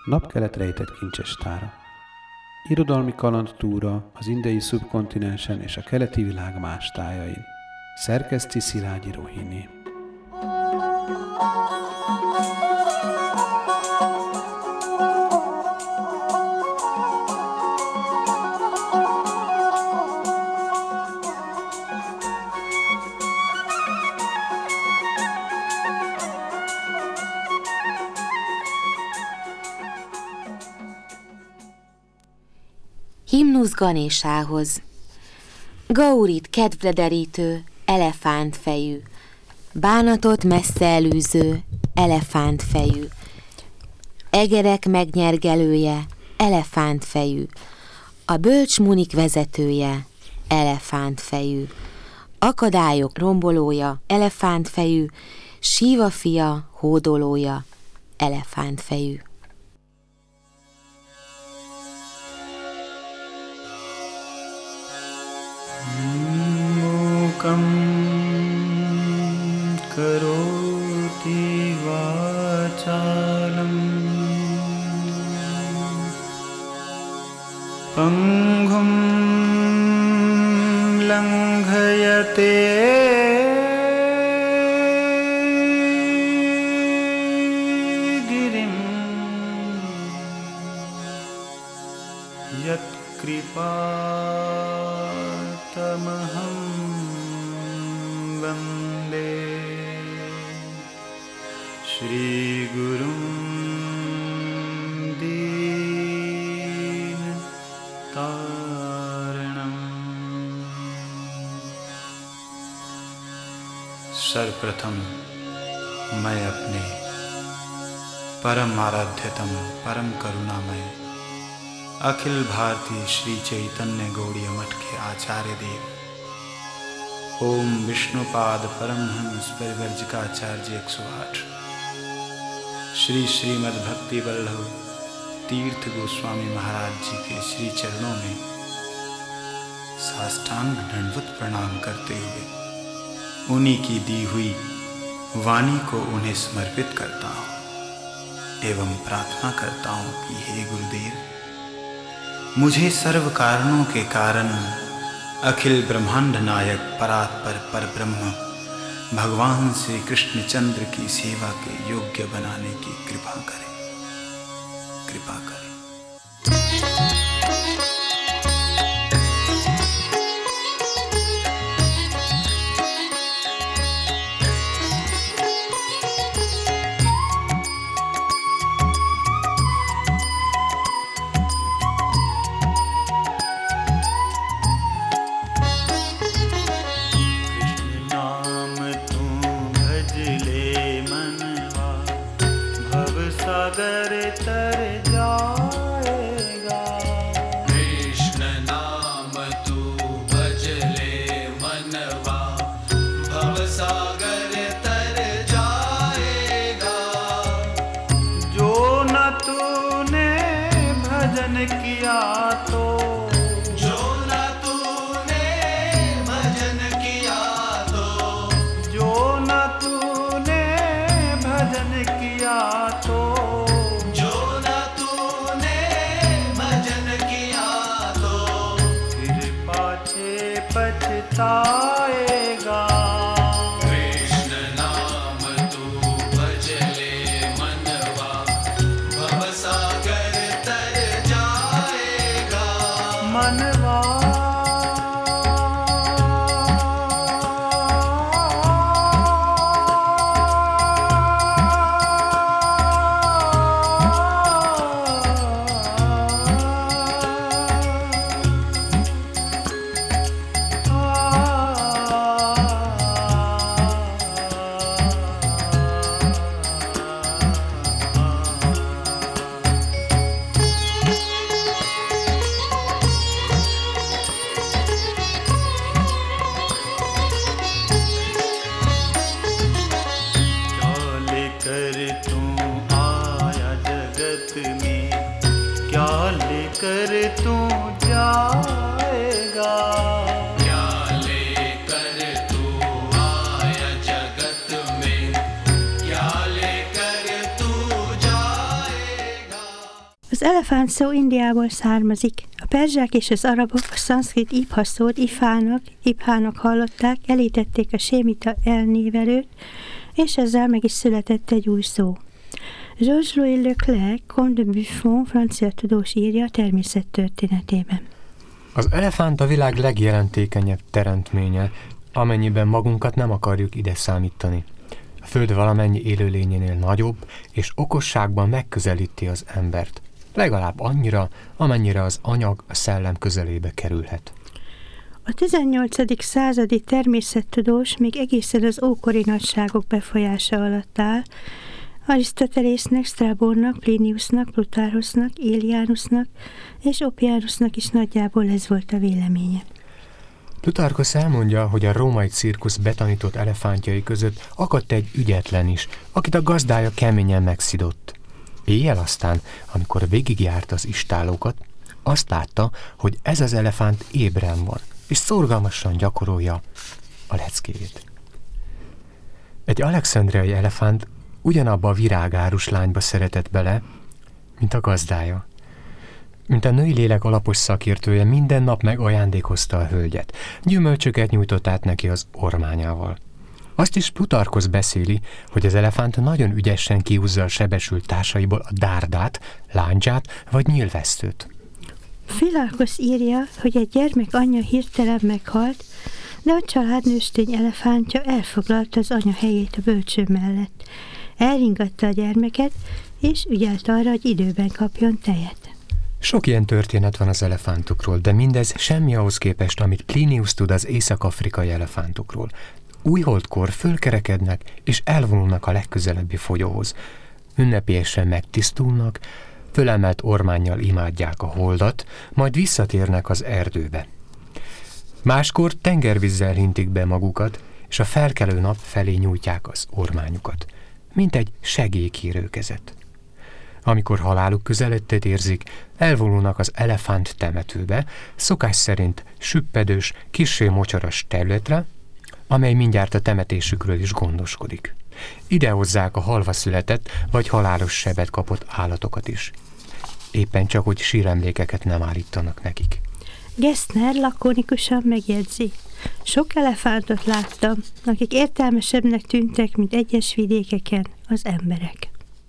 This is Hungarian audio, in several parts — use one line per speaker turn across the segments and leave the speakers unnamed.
Napkelet rejtett kincses tára. Irodalmi kalandtúra az indiai szubkontinensen és a keleti világ más tájain. Szerkeszti Szilágyi Rohini.
Himnusz Ganésához. Gaurit kedvre derítő, elefántfejű, bánatot messze elűző, elefántfejű, egerek megnyergelője, elefántfejű, a bölcs munik vezetője, elefántfejű, akadályok rombolója, elefántfejű, Síva fia, hódolója, elefántfejű.
करोति वाचालं पंगुं लंघयते गिरिं यत्कृपातमहं वन्दे श्री गुरुं दीनतारणम्। सर्वप्रथम मैं अपने परम आराध्यतम परम करुणामय अखिल भारतीय श्री चैतन्य गौड़ीय मठ के आचार्य देव ओम विष्णुपाद परमहंस परिवर्जिकाचार्य 108 श्री श्रीमद् भक्ति वल्लभ तीर्थ गोस्वामी महाराज जी के श्री चरणों में साष्टांग दंडवत प्रणाम करते हुए उन्हीं की दी हुई वाणी को उन्हें समर्पित करता हूँ एवं प्रार्थना करता हूँ कि हे गुरुदेव, मुझे सर्व कारणों के कारण अखिल ब्रह्मांड नायक परात्पर परब्रह्म भगवान श्री कृष्णचंद्र की सेवा के योग्य बनाने की कृपा करें, कृपा करें। सागर तर जाएगा,
कृष्ण नाम तू भज ले मनवा, भव सागर तर जाएगा।
जो न तूने भजन किया तो,
जो न तूने भजन किया तो,
जो न तूने भजन किया तो, पछताएगा।
कृष्ण नाम तू भज ले मनवा, भव सागर तर जाएगा।
मनवा लेकर तू जाएगा,
क्या लेकर तू आया जगत में, क्या लेकर तू जाएगा।
Az elefánt szó Indiából származik. A perzsák és az arabok a szanszkrit ibha szót ibhának hallották, elítették a sémita elnévelőt, és ezzel meg is született egy új szó. Georges-Louis Leclerc, Comte de Buffon, francia tudós írja a természettörténetében.
Az elefánt a világ legjelentékenyebb teremtménye, amennyiben magunkat nem akarjuk ide számítani. A Föld valamennyi élőlényénél nagyobb, és okosságban megközelíti az embert. Legalább annyira, amennyire az anyag a szellem közelébe kerülhet.
A 18. századi természettudós még egészen az ókori nagyságok befolyása alatt áll. Arisztotelésznek, Sztrábónak, Pliniusnak, Plutarchosnak, Aelianusnak és Oppianusnak is nagyjából ez volt a véleménye.
Plutarchosz elmondja, hogy a római cirkusz betanított elefántjai között akadt egy ügyetlen is, akit a gazdája keményen megszidott. Éjjel aztán, amikor végigjárta az istállókat, azt látta, hogy ez az elefánt ébren van, és szorgalmasan gyakorolja a leckéjét. Egy alexandriai elefánt ugyanabba a virágárus lányba szeretett bele, mint a gazdája. Mint a női lélek alapos szakértője, minden nap megajándékozta a hölgyet. Gyümölcsöket nyújtott át neki az ormányával. Azt is Plutarchosz beszéli, hogy az elefánt nagyon ügyesen kihúzza a sebesült társaiból a dárdát, lándzsát vagy nyílvesztőt.
Philarkos írja, hogy egy gyermek anyja hirtelen meghalt, de a család nőstény elefántja elfoglalta az anya helyét a bölcső mellett. Elringatta a gyermeket, és ügyelt arra, hogy időben kapjon tejet.
Sok ilyen történet van az elefántokról, de mindez semmi ahhoz képest, amit Plinius tud az észak-afrikai elefántokról. Újholdkor fölkerekednek és elvonulnak a legközelebbi folyóhoz. Ünnepélyesen megtisztulnak, fölemelt ormánnyal imádják a holdat, majd visszatérnek az erdőbe. Máskor tengervízzel hintik be magukat, és a felkelő nap felé nyújtják az ormányukat, mint egy segélykérőkezet. Amikor haláluk közelettét érzik, elvonulnak az elefánt temetőbe, szokás szerint süppedős, kissé mocsaras területre, amely mindjárt a temetésükről is gondoskodik. Ide hozzák a halva született vagy halálos sebet kapott állatokat is. Éppen csak, hogy síremlékeket nem állítanak nekik.
Gessner lakonikusan megjegyzi. Sok elefántot láttam, akik értelmesebbnek tűntek, mint egyes vidékeken az emberek.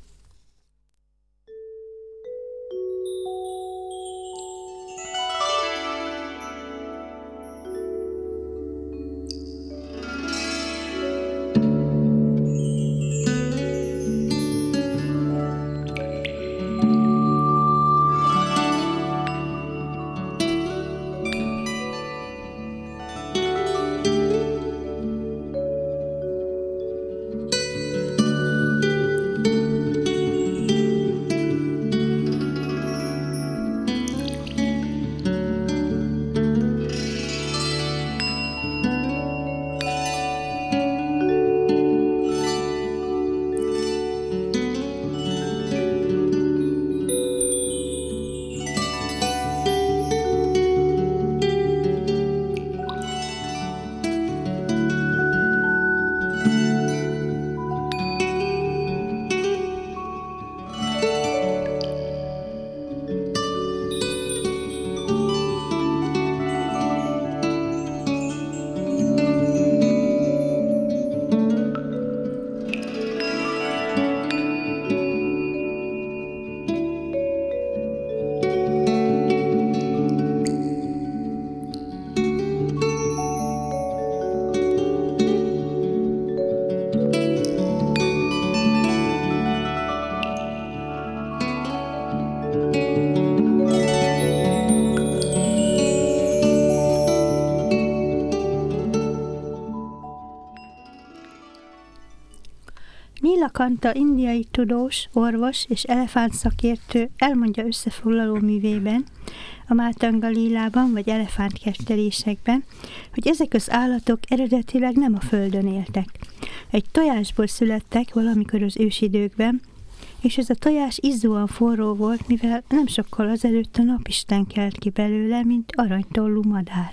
Nilakanta indiai tudós, orvos és elefántszakértő elmondja összefoglaló művében, a Mátanga Lílában vagy elefántkertelésekben, hogy ezek az állatok eredetileg nem a földön éltek. Egy tojásból születtek valamikor az ősidőkben, és ez a tojás izzóan forró volt, mivel nem sokkal azelőtt a napisten kelt ki belőle, mint aranytollú madár.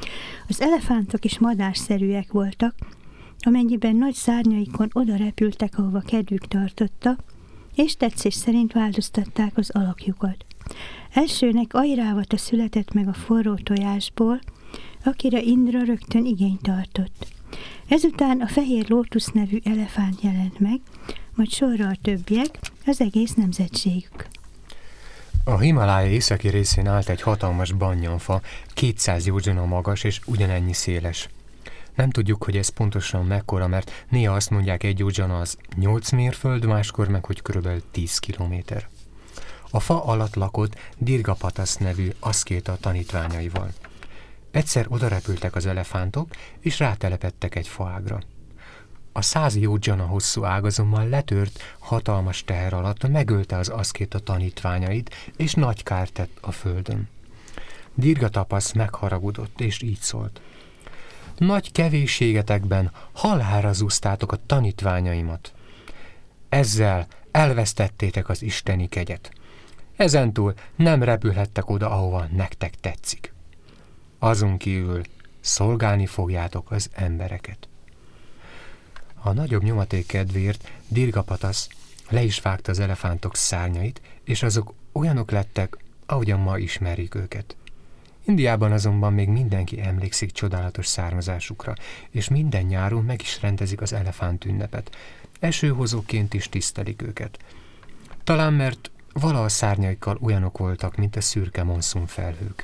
Az elefántok is madárszerűek voltak, amennyiben nagy szárnyaikon oda repültek, ahova kedvük tartotta, és tetszés szerint változtatták az alakjukat. Elsőnek Airávata született meg a forró tojásból, akire Indra rögtön igényt tartott. Ezután a fehér lótusz nevű elefánt jelent meg, majd sorra a többiek, az egész nemzetségük.
A Himalája északi részén állt egy hatalmas bannyanfa, 200 jódzsana magas és ugyanennyi széles. Nem tudjuk, hogy ez pontosan mekkora, mert néha azt mondják, egy jódzsana az 8 mérföld, máskor meg, hogy körülbelül 10 kilométer. A fa alatt lakott Dirgapatasz nevű aszkéta tanítványaival. Egyszer odarepültek az elefántok, és rátelepedtek egy faágra. A 100 jódzsana hosszú ág azonban letört hatalmas teher alatt, megölte az aszkéta tanítványait, és nagy kárt tett a földön. Dirgatapasz megharagudott, és így szólt: nagy kevéségetekben halálra zúztátok a tanítványaimat. Ezzel elvesztettétek az isteni kegyet. Ezentúl nem repülhettek oda, ahova nektek tetszik. Azon kívül szolgálni fogjátok az embereket. A nagyobb nyomaték kedvéért Dirgapatasz le is vágta az elefántok szárnyait, és azok olyanok lettek, ahogyan ma ismerjük őket. Indiában azonban még mindenki emlékszik csodálatos származásukra, és minden nyáron meg is rendezik az elefánt ünnepet. Esőhozóként is tisztelik őket. Talán mert valaha szárnyaikkal olyanok voltak, mint a szürke monszun felhők.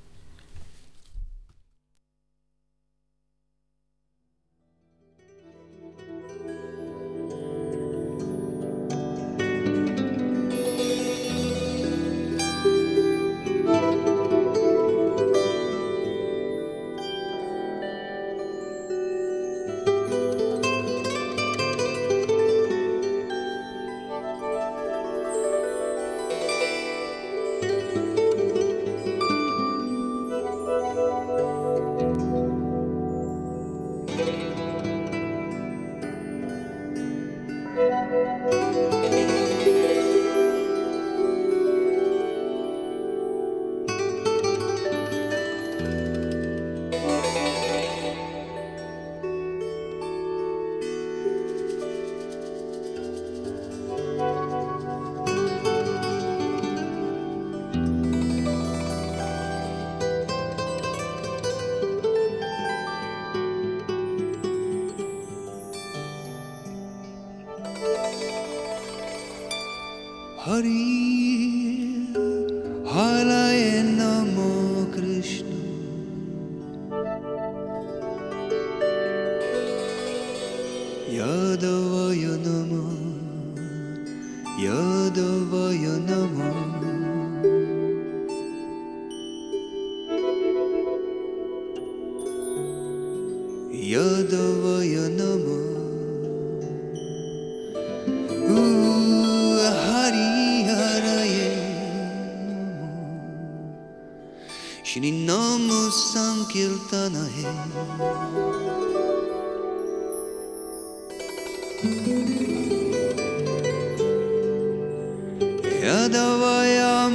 Hari Halaya Namo Krishna Yadavaya Namo Yadavaya Namo Yadavaya Namo Shri Namo Sankirtana hai Yadavaya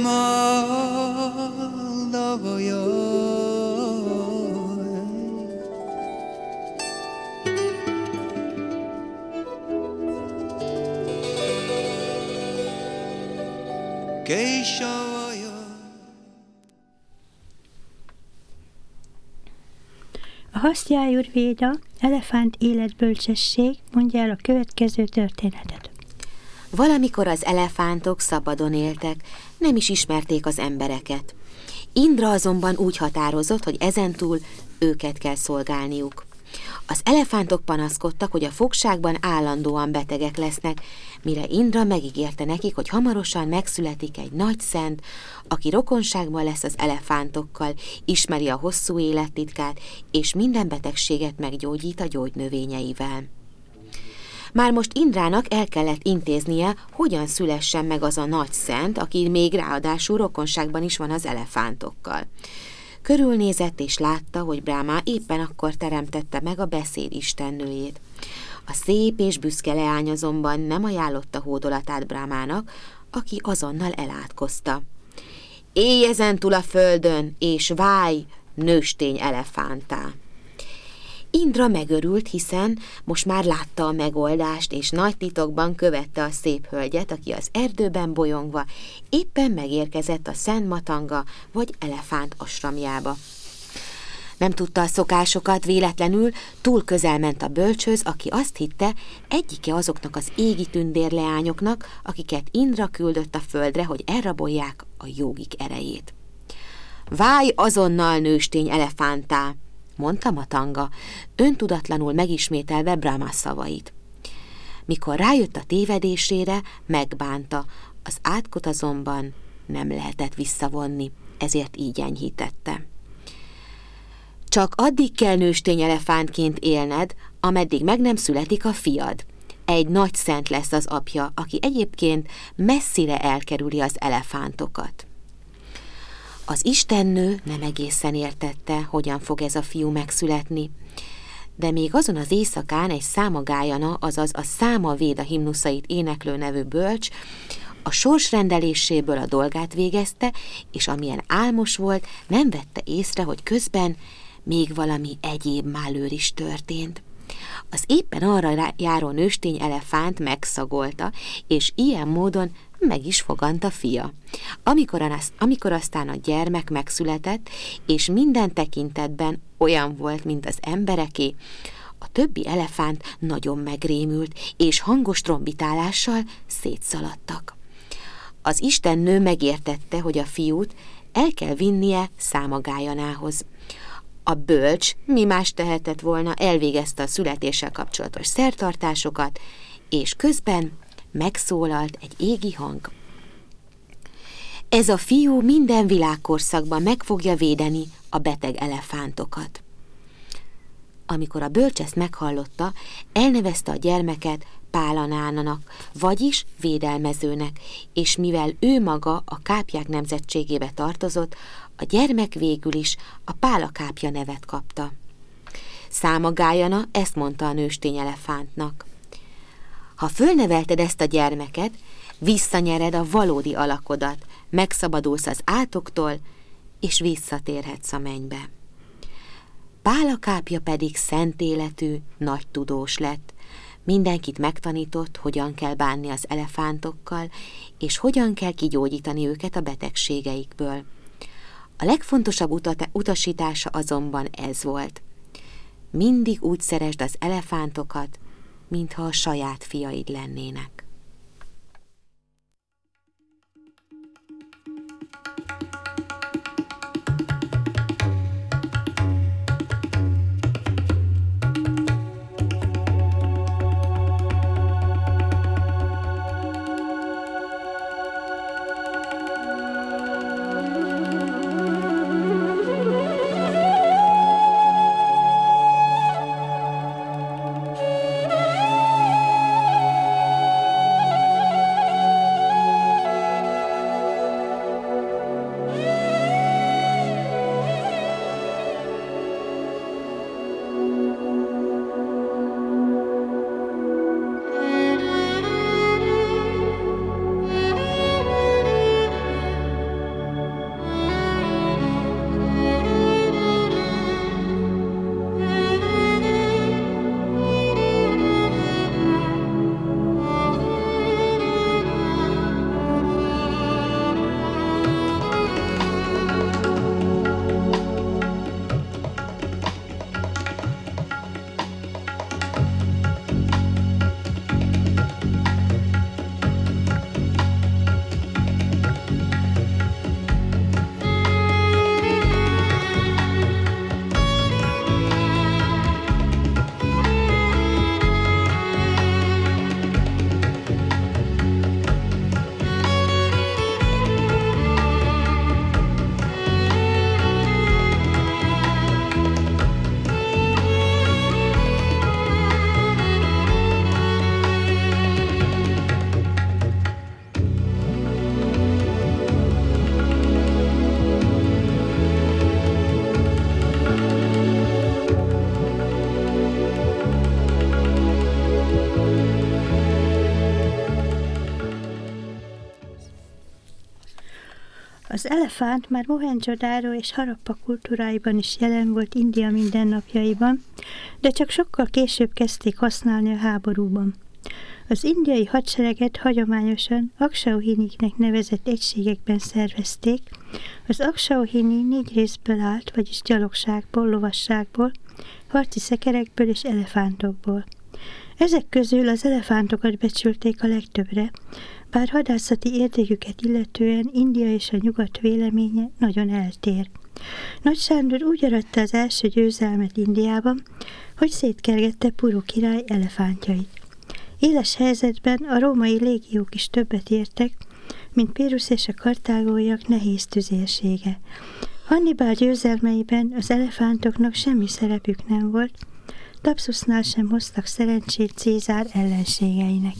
Madhavaya Keshavaya.
A Hasztya Ayurvéda elefánt életbölcsesség mondja el a következő történetet.
Valamikor az elefántok szabadon éltek, nem is ismerték az embereket. Indra azonban úgy határozott, hogy ezentúl őket kell szolgálniuk. Az elefántok panaszkodtak, hogy a fogságban állandóan betegek lesznek, mire Indra megígérte nekik, hogy hamarosan megszületik egy nagy szent, aki rokonságban lesz az elefántokkal, ismeri a hosszú élettitkát, és minden betegséget meggyógyít a gyógynövényeivel. Már most Indrának el kellett intéznie, hogyan szülessen meg az a nagy szent, aki még ráadásul rokonságban is van az elefántokkal. Körülnézett és látta, hogy Brahma éppen akkor teremtette meg a beszéd istennőjét. A szép és büszke leány azonban nem ajánlotta hódolatát Brahmának, aki azonnal elátkozta. Élj ezentúl a földön, és válj nőstény elefántá! Indra megörült, hiszen most már látta a megoldást, és nagy titokban követte a szép hölgyet, aki az erdőben bolyongva éppen megérkezett a Szent Matanga vagy elefánt asramjába. Nem tudta a szokásokat, véletlenül túl közel ment a bölcshöz, aki azt hitte, egyike azoknak az égi tündérleányoknak, akiket Indra küldött a földre, hogy elrabolják a jógik erejét. Válj azonnal nőstény elefántá, mondta Matanga, öntudatlanul megismételve Brahma szavait. Mikor rájött a tévedésére, megbánta, az átkot azonban nem lehetett visszavonni, ezért így enyhítette. Csak addig kell nőstény elefántként élned, ameddig meg nem születik a fiad. Egy nagy szent lesz az apja, aki egyébként messzire elkerüli az elefántokat. Az istennő nem egészen értette, hogyan fog ez a fiú megszületni, de még azon az éjszakán egy Számagájana, azaz a Száma Véda himnuszait éneklő nevű bölcs a sors rendeléséből a dolgát végezte, és amilyen álmos volt, nem vette észre, hogy közben még valami egyéb málőr is történt. Az éppen arra járó nőstény elefánt megszagolta, és ilyen módon meg is fogant a fia. Amikor aztán a gyermek megszületett, és minden tekintetben olyan volt, mint az embereké, a többi elefánt nagyon megrémült, és hangos trombitálással szétszaladtak. Az istennő megértette, hogy a fiút el kell vinnie Számagájanához. A bölcs, mi más tehetett volna, elvégezte a születéssel kapcsolatos szertartásokat, és közben megszólalt egy égi hang. Ez a fiú minden világkorszakban meg fogja védeni a beteg elefántokat. Amikor a bölcs ezt meghallotta, elnevezte a gyermeket Pálanának, vagyis védelmezőnek, és mivel ő maga a kápják nemzetségébe tartozott, a gyermek végül is a Pálakápja nevet kapta. Számagájana ezt mondta a nőstény elefántnak. Ha fölnevelted ezt a gyermeket, visszanyered a valódi alakodat, megszabadulsz az átoktól, és visszatérhetsz a mennybe. Pálakápja pedig szent életű, nagy tudós lett. Mindenkit megtanított, hogyan kell bánni az elefántokkal, és hogyan kell kigyógyítani őket a betegségeikből. A legfontosabb utasítása azonban ez volt. Mindig úgy szeresd az elefántokat, mintha a saját fiaid lennének.
Az elefánt már Mohenjo-daro és Harappa kultúráiban is jelen volt India mindennapjaiban, de csak sokkal később kezdték használni a háborúban. Az indiai hadsereget hagyományosan Akshauhiniknek nevezett egységekben szervezték. Az Akshauhini 4 részből állt, vagyis gyalogságból, lovasságból, harci szekerekből és elefántokból. Ezek közül az elefántokat becsülték a legtöbbre, bár hadászati értéküket illetően India és a nyugat véleménye nagyon eltér. Nagy Sándor úgy aratta az első győzelmet Indiában, hogy szétkergette Puru király elefántjait. Éles helyzetben a római légiók is többet értek, mint Pyrrhus és a kartágóiak nehéz tüzérsége. Hannibal győzelmeiben az elefántoknak semmi szerepük nem volt, Thapsusnál sem hoztak szerencsét Cézár ellenségeinek.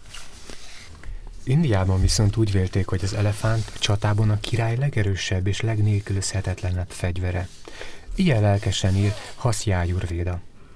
Indiában viszont úgy vélték, hogy az elefánt csatában a király legerősebb és legnélkülözhetetlenebb fegyvere. Ilyen lelkesen ír Hasja Ayurvéda.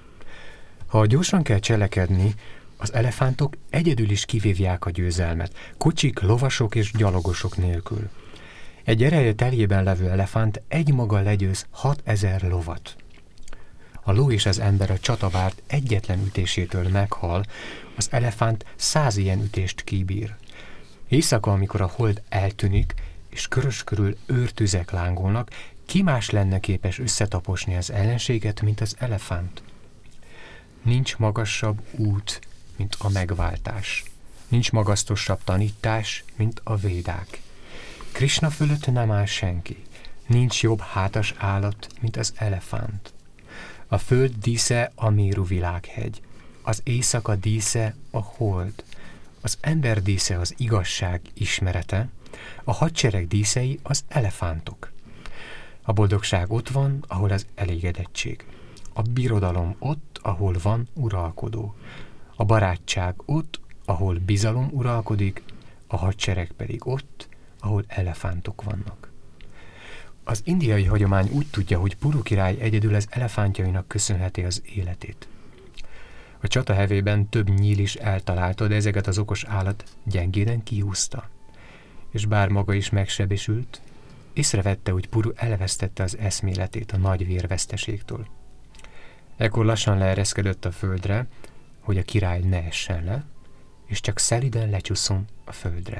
Ha gyorsan kell cselekedni, az elefántok egyedül is kivívják a győzelmet, kocsik, lovasok és gyalogosok nélkül. Egy ereje teljében levő elefánt egymaga legyőz 6000 lovat. A ló és az ember a csatavárt egyetlen ütésétől meghal, az elefánt 100 ilyen ütést kibír. Éjszaka, amikor a hold eltűnik, és körös körül őrtüzek lángolnak, ki más lenne képes összetaposni az ellenséget, mint az elefánt? Nincs magasabb út, mint a megváltás. Nincs magasztosabb tanítás, mint a védák. Krisna fölött nem áll senki. Nincs jobb hátas állat, mint az elefánt. A föld dísze a Méru világhegy. Az éjszaka dísze a hold. Az ember dísze az igazság ismerete. A hadsereg díszei az elefántok. A boldogság ott van, ahol az elégedettség. A birodalom ott, ahol van uralkodó. A barátság ott, ahol bizalom uralkodik, a hadsereg pedig ott, ahol elefántok vannak. Az indiai hagyomány úgy tudja, hogy Puru király egyedül az elefántjainak köszönheti az életét. A csata hevében több nyíl is eltalálta, de ezeket az okos állat gyengéden kihúzta. És bár maga is megsebesült, észrevette, hogy Puru elvesztette az eszméletét a nagy vérveszteségtől. Ekkor lassan leereszkedett a földre, hogy a király ne essen le, és csak szeliden lecsusszon a földre.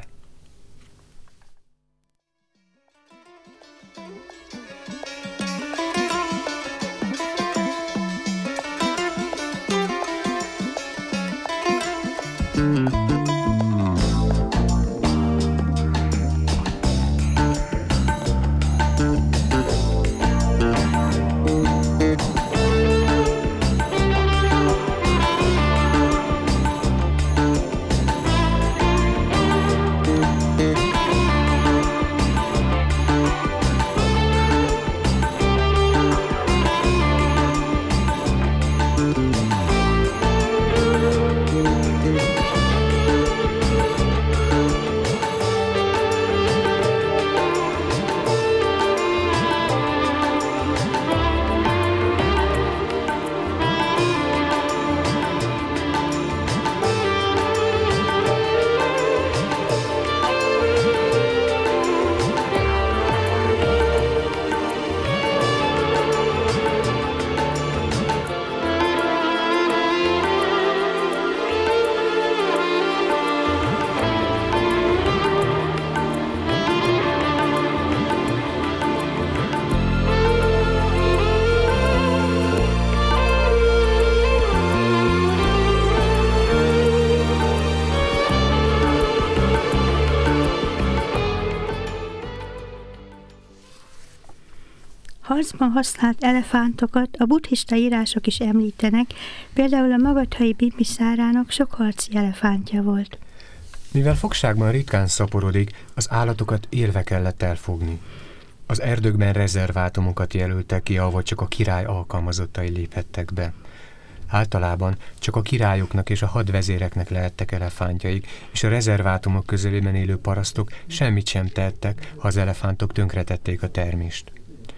Harcban használt elefántokat a buddhista írások is említenek, például a magadhai Bimbiszárának sok harci elefántja volt.
Mivel fogságban ritkán szaporodik, az állatokat élve kellett elfogni. Az erdőkben rezervátumokat jelöltek ki, ahol csak a király alkalmazottai léphettek be. Általában csak a királyoknak és a hadvezéreknek lehettek elefántjaik, és a rezervátumok közelében élő parasztok semmit sem tettek, ha az elefántok tönkretették a termést.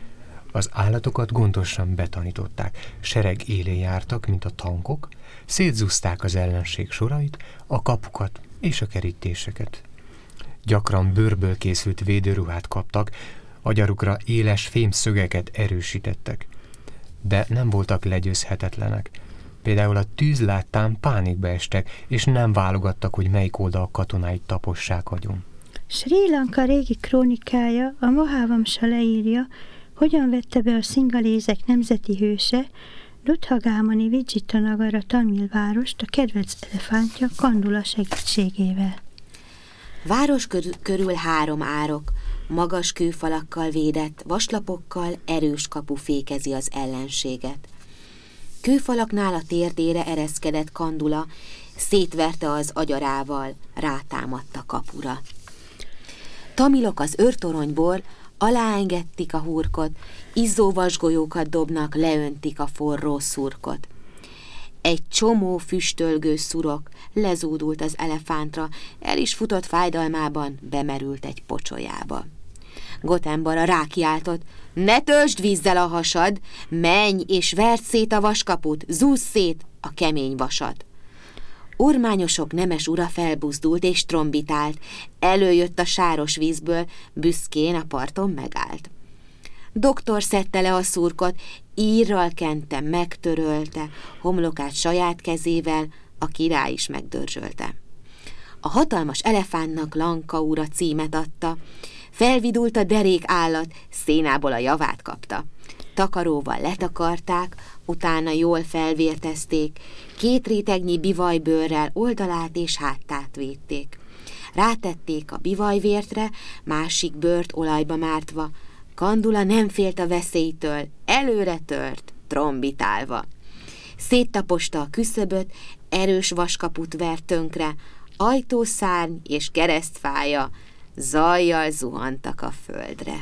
Az állatokat gondosan betanították, sereg élén jártak, mint a tankok, szétzúzták az ellenség sorait, a kapukat és a kerítéseket. gyakran bőrből készült védőruhát kaptak, agyarukra éles fémszögeket erősítettek. De nem voltak legyőzhetetlenek. Például a tűz láttán pánikba estek, és nem válogattak, hogy melyik oldal katonáit tapossák agyon.
Sri Lanka régi krónikája, a Mahavamsa leírja, hogyan vette be a szingalézek nemzeti hőse, Duthagámani Vidzsitanagara tamil várost a kedvenc elefántja Kandula segítségével.
Város körül 3 árok, magas kőfalakkal védett, vaslapokkal erős kapu fékezi az ellenséget. Kőfalaknál a térdére ereszkedett Kandula, szétverte az agyarával, rátámadt a kapura. Tamilok az őrtoronyból aláengedték a hurkot, izzó vasgolyókat dobnak, leöntik a forró szurkot. Egy csomó füstölgő szurok lezúdult az elefántra, el is futott fájdalmában, bemerült egy pocsolyába. Gotembara rákiáltott: ne töltsd vízzel a hasad, menj és verd szét a vaskaput, zúzz szét a kemény vasat. Ormányosok nemes ura felbuzdult és trombitált, előjött a sáros vízből, büszkén a parton megállt. Doktor szedte le a szurkot, írral kente, megtörölte, homlokát saját kezével, a király is megdörzsölte. A hatalmas elefántnak Lanka ura címet adta, felvidult a derék állat, szénából a javát kapta. Takaróval letakarták, utána jól felvértezték, 2 rétegnyi bivajbőrrel oldalát és háttát védték. Rátették a bivajvértre, másik bőrt olajba mártva. Kandula nem félt a veszélytől, előre tört, trombitálva. Széttaposta a küszöböt, erős vaskaput vert tönkre, ajtószárny és keresztfája zajjal zuhantak a földre.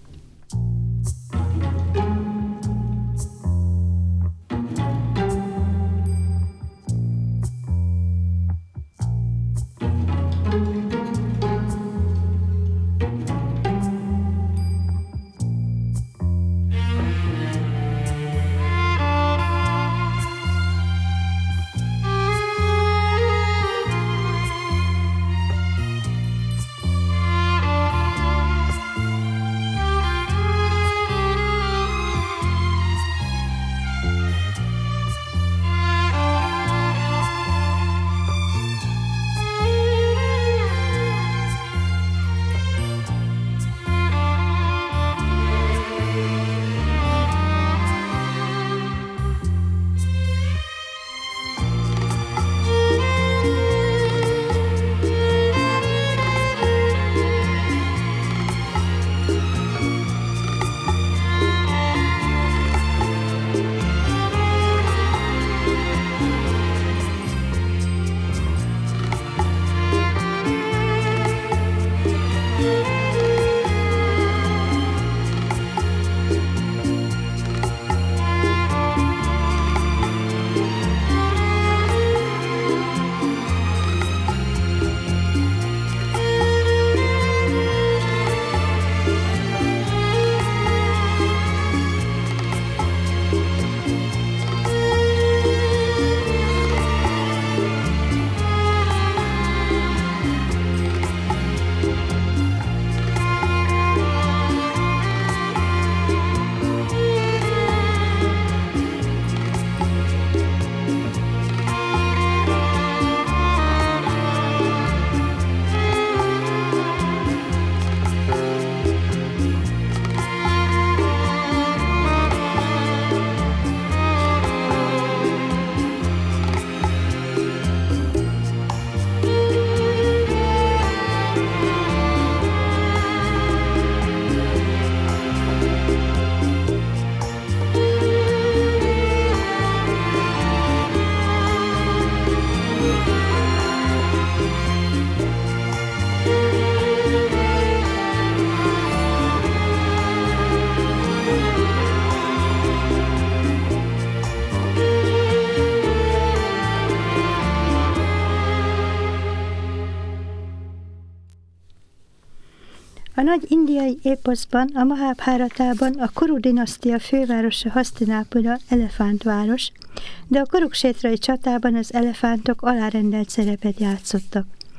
A nagy indiai époszban, a Mahabháratában a Kuru dinasztia fővárosa Hasztinápura elefántváros, de a Kuruksétrai csatában az elefántok alárendelt szerepet játszottak.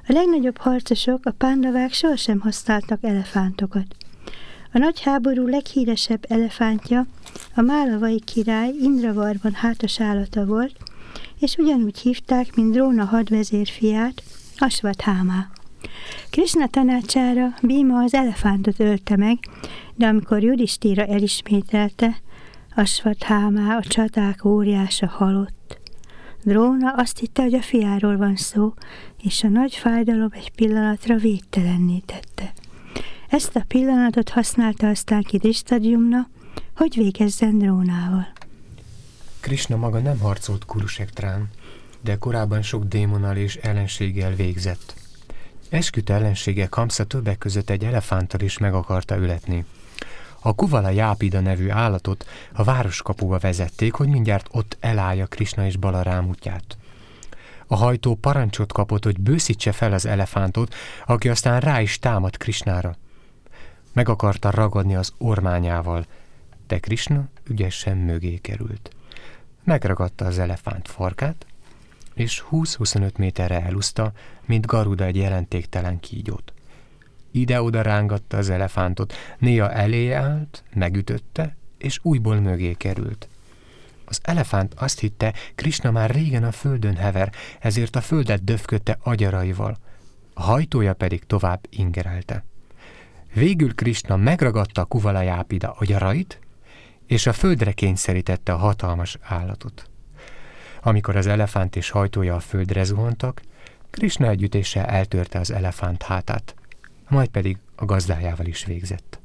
A legnagyobb harcosok, a pándavák sohasem használtak elefántokat. A nagy háború leghíresebb elefántja a málavai király Indravarman hátas állata volt, és ugyanúgy hívták, mint Dróna hadvezér fiát, Asvathámá. Krisna tanácsára Bhima az elefántot ölte meg, de amikor Judhishthira elismételte, Asvathámá, a csaták óriása halott. Dróna azt hitte, hogy a fiáról van szó, és a nagy fájdalom egy pillanatra védtelenné tette. Ezt a pillanatot használta aztán ki Drishtadyumna, hogy végezzen Drónával.
Krisna maga nem harcolt Kurusektrán, de korábban sok démonnal és ellenséggel végzett. Esküdt ellensége Kamsa többek között egy elefánttal is meg akarta öletni. A Kuvala Jápida nevű állatot a városkapuba vezették, hogy mindjárt ott elállja Krisna és Balarám útját. A hajtó parancsot kapott, hogy bőszítse fel az elefántot, aki aztán rá is támad Krisnára. Meg akarta ragadni az ormányával, de Krisna ügyesen mögé került. Megragadta az elefánt farkát, és 20-25 méterre elúszta, mint Garuda egy jelentéktelen kígyót. Ide-oda rángatta az elefántot, néha elé állt, megütötte, és újból mögé került. Az elefánt azt hitte, Krisna már régen a földön hever, ezért a földet döfködte agyaraival, a hajtója pedig tovább ingerelte. Végül Krisna megragadta a Kuvala Jápida agyarait, és a földre kényszerítette a hatalmas állatot. Amikor az elefánt és hajtója a földre zuhantak, Krisna egy ütéssel eltörte az elefánt hátát, majd pedig a gazdájával is végzett.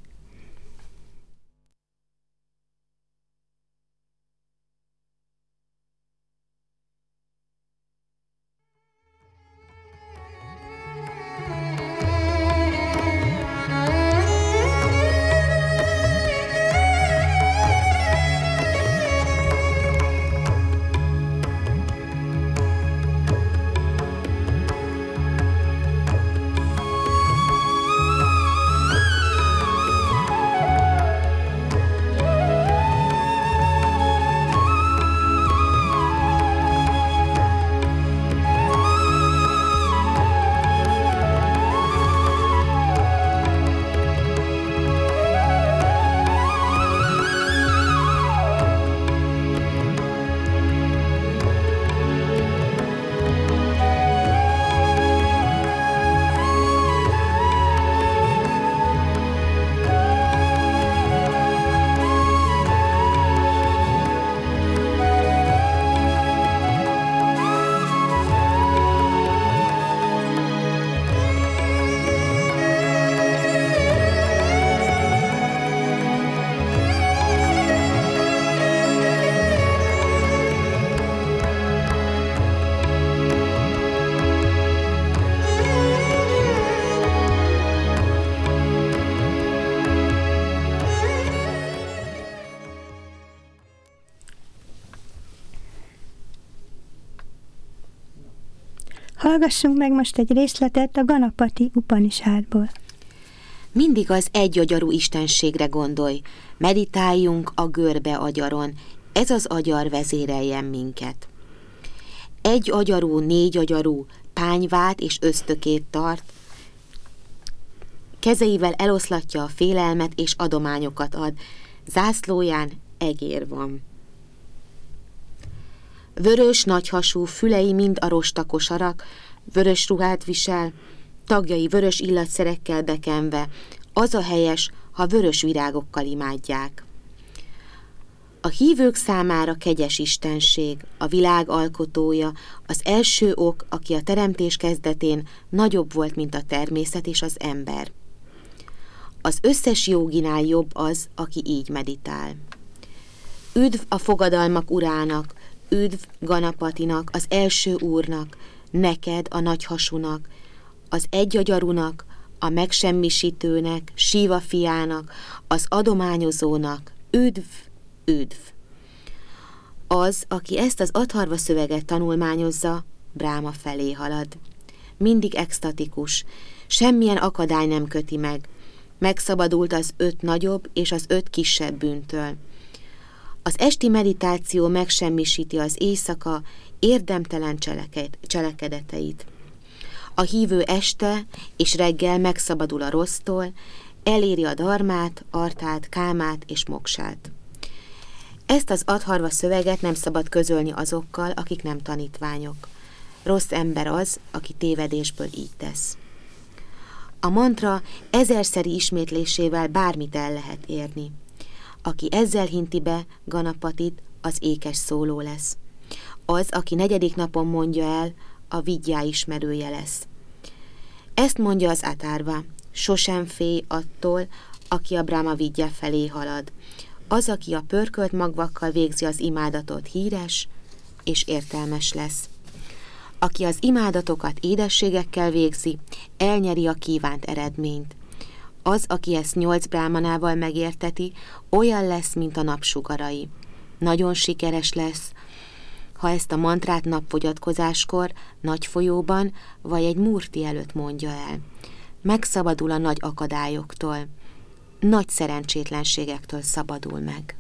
Hallgassunk meg most egy részletet a Ganapati Upanishadból.
Mindig az egyagyarú istenségre gondolj, meditáljunk a görbe agyaron, ez az agyar vezéreljen minket. Egy agyarú, négy agyarú, pányvát és ösztökét tart, kezeivel eloszlatja a félelmet és adományokat ad, zászlóján egér van. Vörös nagyhasú, fülei mind a rostakosarak, vörös ruhát visel, tagjai vörös illatszerekkel bekenve, az a helyes, ha vörös virágokkal imádják. A hívők számára kegyes istenség, a világ alkotója, az első ok, aki a teremtés kezdetén nagyobb volt, mint a természet és az ember. Az összes jóginál jobb az, aki így meditál. Üdv a fogadalmak urának, üdv Ganapatinak, az első úrnak, neked, a nagyhasúnak, az egyagyarúnak, a megsemmisítőnek, Síva fiának, az adományozónak, üdv, üdv. Az, aki ezt az Atharva szöveget tanulmányozza, Bráma felé halad. Mindig extatikus, semmilyen akadály nem köti meg. Megszabadult az 5 nagyobb és az 5 kisebb bűntől. Az esti meditáció megsemmisíti az éjszaka érdemtelen cselekedeteit. A hívő este és reggel megszabadul a rossztól, eléri a dharmát, artát, kámát és moksát. Ezt az adharva szöveget nem szabad közölni azokkal, akik nem tanítványok. Rossz ember az, aki tévedésből így tesz. A mantra 1000-szeri ismétlésével bármit el lehet érni. Aki ezzel hinti be Ganapatit, az ékes szóló lesz. Az, aki 4. napon mondja el, a vigyá ismerője lesz. Ezt mondja az Atharva: sosem félj attól, aki a Brahma vigyá felé halad. Az, aki a pörkölt magvakkal végzi az imádatot, híres és értelmes lesz. Aki az imádatokat édességekkel végzi, elnyeri a kívánt eredményt. Az, aki ezt 8 brámanával megérteti, olyan lesz, mint a napsugarai. Nagyon sikeres lesz, ha ezt a mantrát napfogyatkozáskor, nagy folyóban vagy egy murti előtt mondja el. Megszabadul a nagy akadályoktól, nagy szerencsétlenségektől szabadul meg.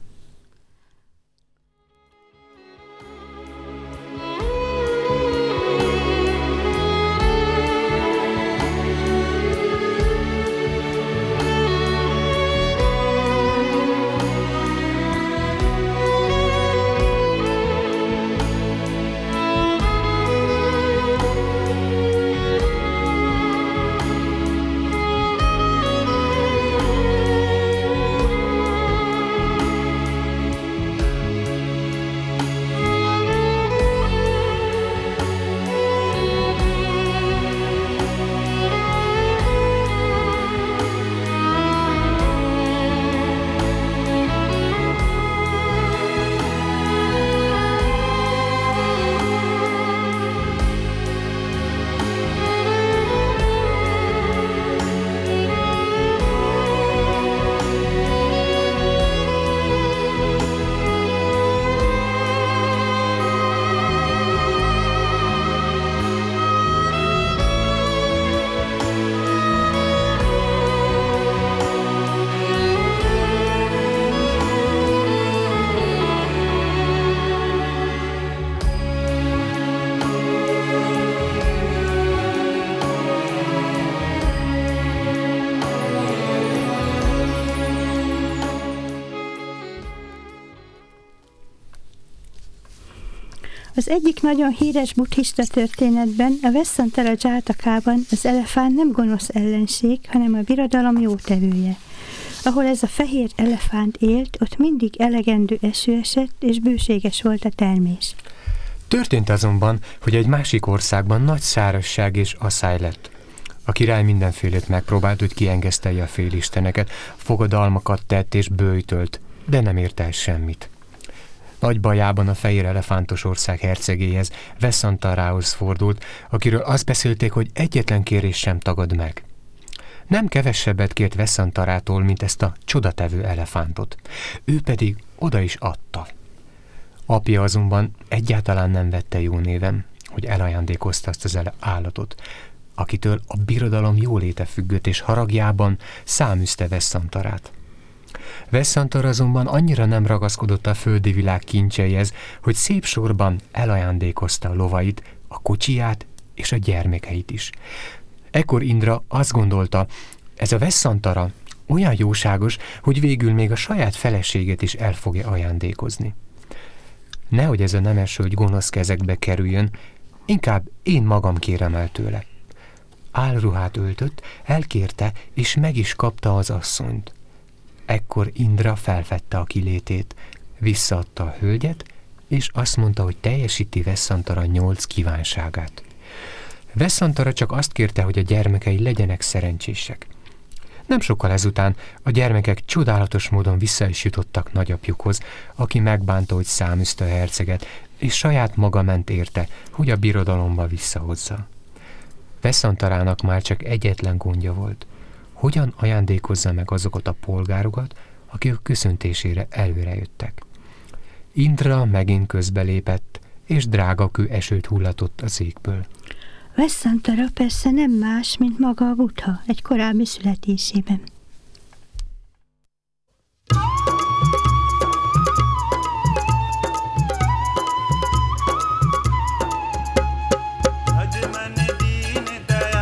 Az egyik nagyon híres buddhista történetben, a Vessantara Játakában az elefánt nem gonosz ellenség, hanem a birodalom jótevője. Ahol ez a fehér elefánt élt, ott mindig elegendő eső esett, és bőséges volt a termés.
Történt azonban, hogy egy másik országban nagy szárazság és asszály lett. A király mindenfélét megpróbált, hogy kiengesztelje a félisteneket, fogadalmakat tett és böjtölt, de nem érte el semmit. Nagy bajában a fehér elefántos ország hercegéhez, Vessantarához fordult, akiről azt beszélték, hogy egyetlen kérés sem tagad meg. Nem kevesebbet kért Vessantarától, mint ezt a csodatevő elefántot. Ő pedig oda is adta. Apja azonban egyáltalán nem vette jó néven, hogy elajándékozta azt az állatot, akitől a birodalom jóléte függött, és haragjában száműzte Vessantarát. Vessantara azonban annyira nem ragaszkodott a földi világ kincseihez, hogy szép sorban elajándékozta a lovait, a kocsiját és a gyermekeit is. Ekkor Indra azt gondolta, ez a Vessantara olyan jóságos, hogy végül még a saját feleségét is el fogja ajándékozni. Nehogy ez a nemes hölgy gonosz kezekbe kerüljön, inkább én magam kérem el tőle. Álruhát öltött, elkérte, és meg is kapta az asszonyt. Ekkor Indra felvette a kilétét, visszaadta a hölgyet, és azt mondta, hogy teljesíti Vessantara 8 kívánságát. Vessantara csak azt kérte, hogy a gyermekei legyenek szerencsések. Nem sokkal ezután a gyermekek csodálatos módon vissza is jutottak nagyapjukhoz, aki megbánta, hogy száműzte a herceget, és saját maga ment érte, hogy a birodalomba visszahozza. Vessantarának már csak egyetlen gondja volt. Hogyan ajándékozza meg azokat a polgárokat, akik a köszöntésére előrejöttek. Indra megint közbelépett, és drága kő esőt hullatott az égből.
Vessantara persze nem más, mint maga a Buddha egy korábbi születésében.
Bhaj man deen dayal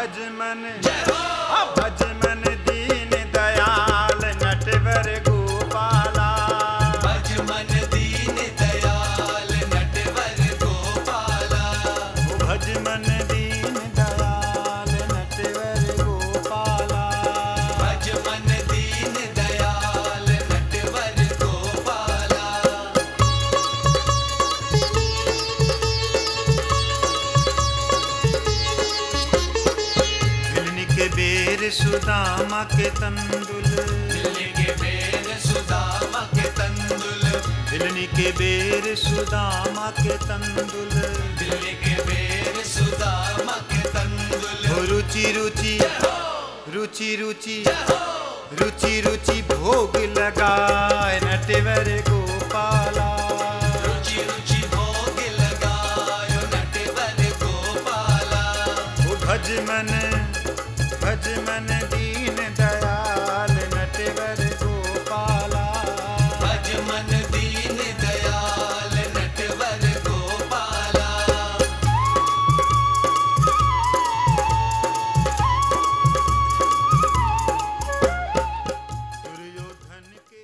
भज मन भज मन दीन दयाल नटवर गोपाला
भज मन दीन दयाल नटवर गोपाला
भज मन दीन दयाल नटवर गोपाला
भज मन दीन दयाल नटवर गोपाला
हिलनी के बेर सुदामा के तंदुल
दिल्ली के बेर सुदामा के तंदुल
हिलनी के बेर सुदामा के तंदुल
दिल्ली के बेर सुदामा के तंदुल
रुचि रुचि रुचि रुचि रुचि रुचि भोग लगाए नटवर गोपाला
रुचि रुचि भोग लगायो नटवर गोपाला
भज मन दीन दयाल नटवर गोपाला
भज मन दीन दयाल नटवर गोपाला
दुर्योधन के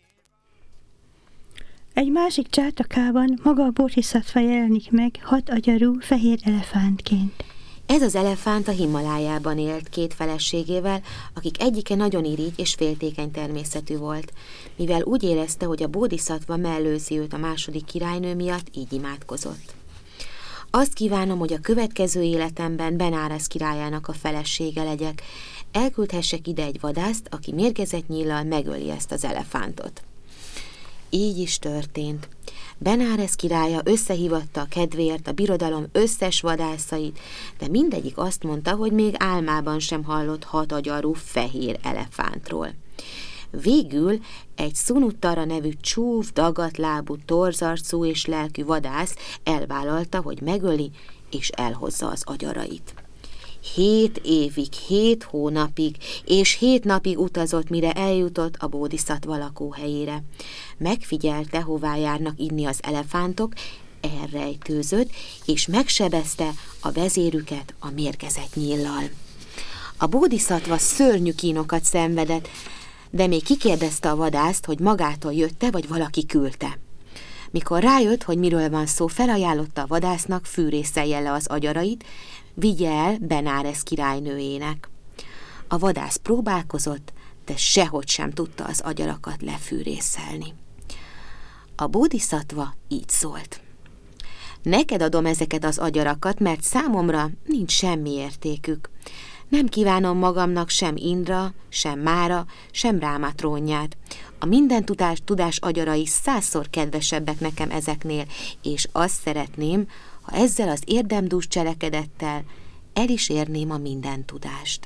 Egy másik csátakában maga a Bodhisattva jelenik meg 6 agyarú fehér elefántként.
Ez az elefánt a Himmalájában élt 2 feleségével, akik egyike nagyon irigy és féltékeny természetű volt, mivel úgy érezte, hogy a Bodhisattva mellőzi őt a második királynő miatt, így imádkozott. Azt kívánom, hogy a következő életemben Benáres királyának a felesége legyek, elküldhessek ide egy vadászt, aki mérgezett nyíllal megöli ezt az elefántot. Így is történt. Benáres királya összehívatta a kedvéért a birodalom összes vadászait, de mindegyik azt mondta, hogy még álmában sem hallott 6 agyarú fehér elefántról. Végül egy Sunuttara nevű csúf, dagatlábú, torzarcú és lelkű vadász elvállalta, hogy megöli és elhozza az agyarait. 7 évig, 7 hónapig és 7 napig utazott, mire eljutott a Bodhisattva lakóhelyére. Megfigyelte, hová járnak inni az elefántok, elrejtőzött, és megsebezte a vezérüket a mérgezett nyíllal. A Bodhisattva szörnyű kínokat szenvedett, de még kikérdezte a vadászt, hogy magától jött-e, vagy valaki küldte. Mikor rájött, hogy miről van szó, felajánlotta a vadásznak, fűrészelje le az agyarait, vigye el Benáres királynőjének. A vadász próbálkozott, de sehogy sem tudta az agyarakat lefűrészelni. A Bodhisattva így szólt: neked adom ezeket az agyarakat, mert számomra nincs semmi értékük. Nem kívánom magamnak sem Indra, sem Mára, sem Ráma trónját. A minden tudás agyarai 100-szor kedvesebbek nekem ezeknél, és azt szeretném, ha ezzel az érdemdús cselekedettel el is érném a minden tudást.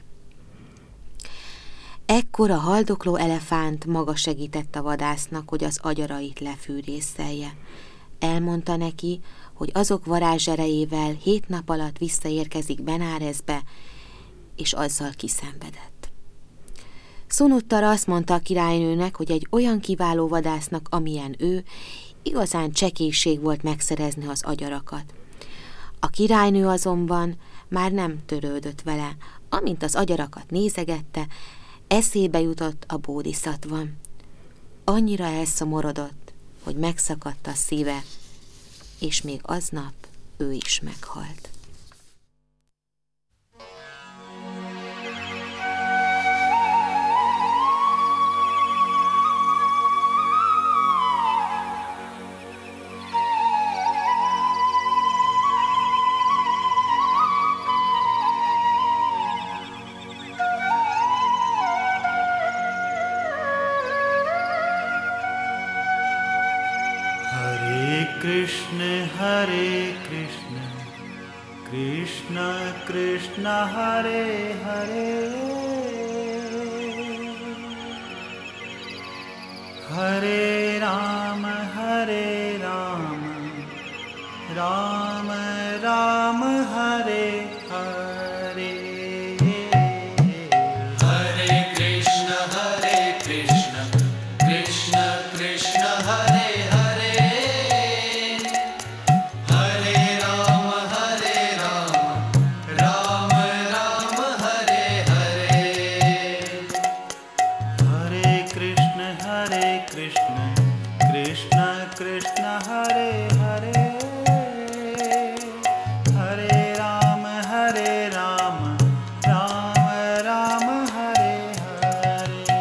Ekkor a haldokló elefánt maga segített a vadásznak, hogy az agyarait lefűrészelje. Elmondta neki, hogy azok varázserejével 7 nap alatt visszaérkezik Benáresbe, és azzal kiszenvedett. Sunuttara azt mondta a királynőnek, hogy egy olyan kiváló vadásznak, amilyen ő, igazán csekélység volt megszerezni az agyarakat. A királynő azonban már nem törődött vele, amint az agyarakat nézegette, eszébe jutott a Bodhisattva. Annyira elszomorodott, hogy megszakadt a szíve, és még aznap ő is meghalt.
Hare Krishna, Krishna Krishna Hare Hare, Hare Rama, Rama Rama, Hare Hare.
Hare Krishna, Krishna Krishna, Hare Hare, Hare Rama, Rama Rama,
Hare, Hare राम राम राम हरे हरे।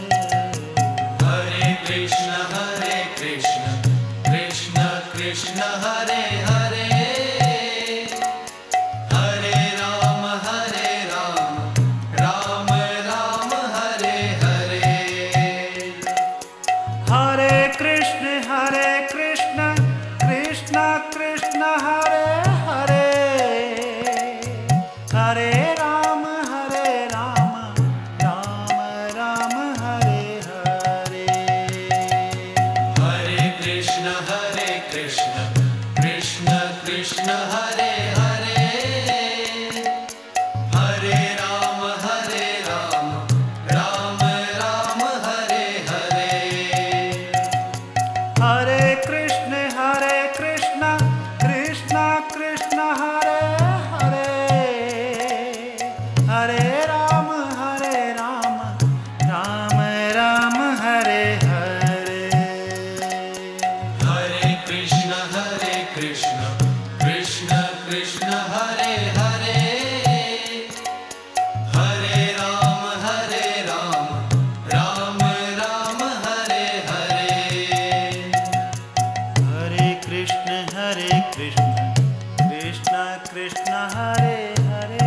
Hare कृष्ण कृष्ण कृष्ण हरे हरे, Hare राम राम राम हरे हरे।
Hare कृष्ण कृष्ण कृष्ण हरे हरे, Hare राम राम राम हरे हरे।
Hare कृष्ण कृष्ण कृष्ण हरे हरे, Hare राम राम राम हरे हरे।
Hare कृष्ण कृष्ण कृष्ण हरे हरे, Hare राम राम राम हरे हरे।
Hare कृष्ण कृष्ण कृष्ण हरे हरे, Hare राम राम राम हरे हरे।
Hare कृष्ण कृष्ण कृष्ण हरे हरे,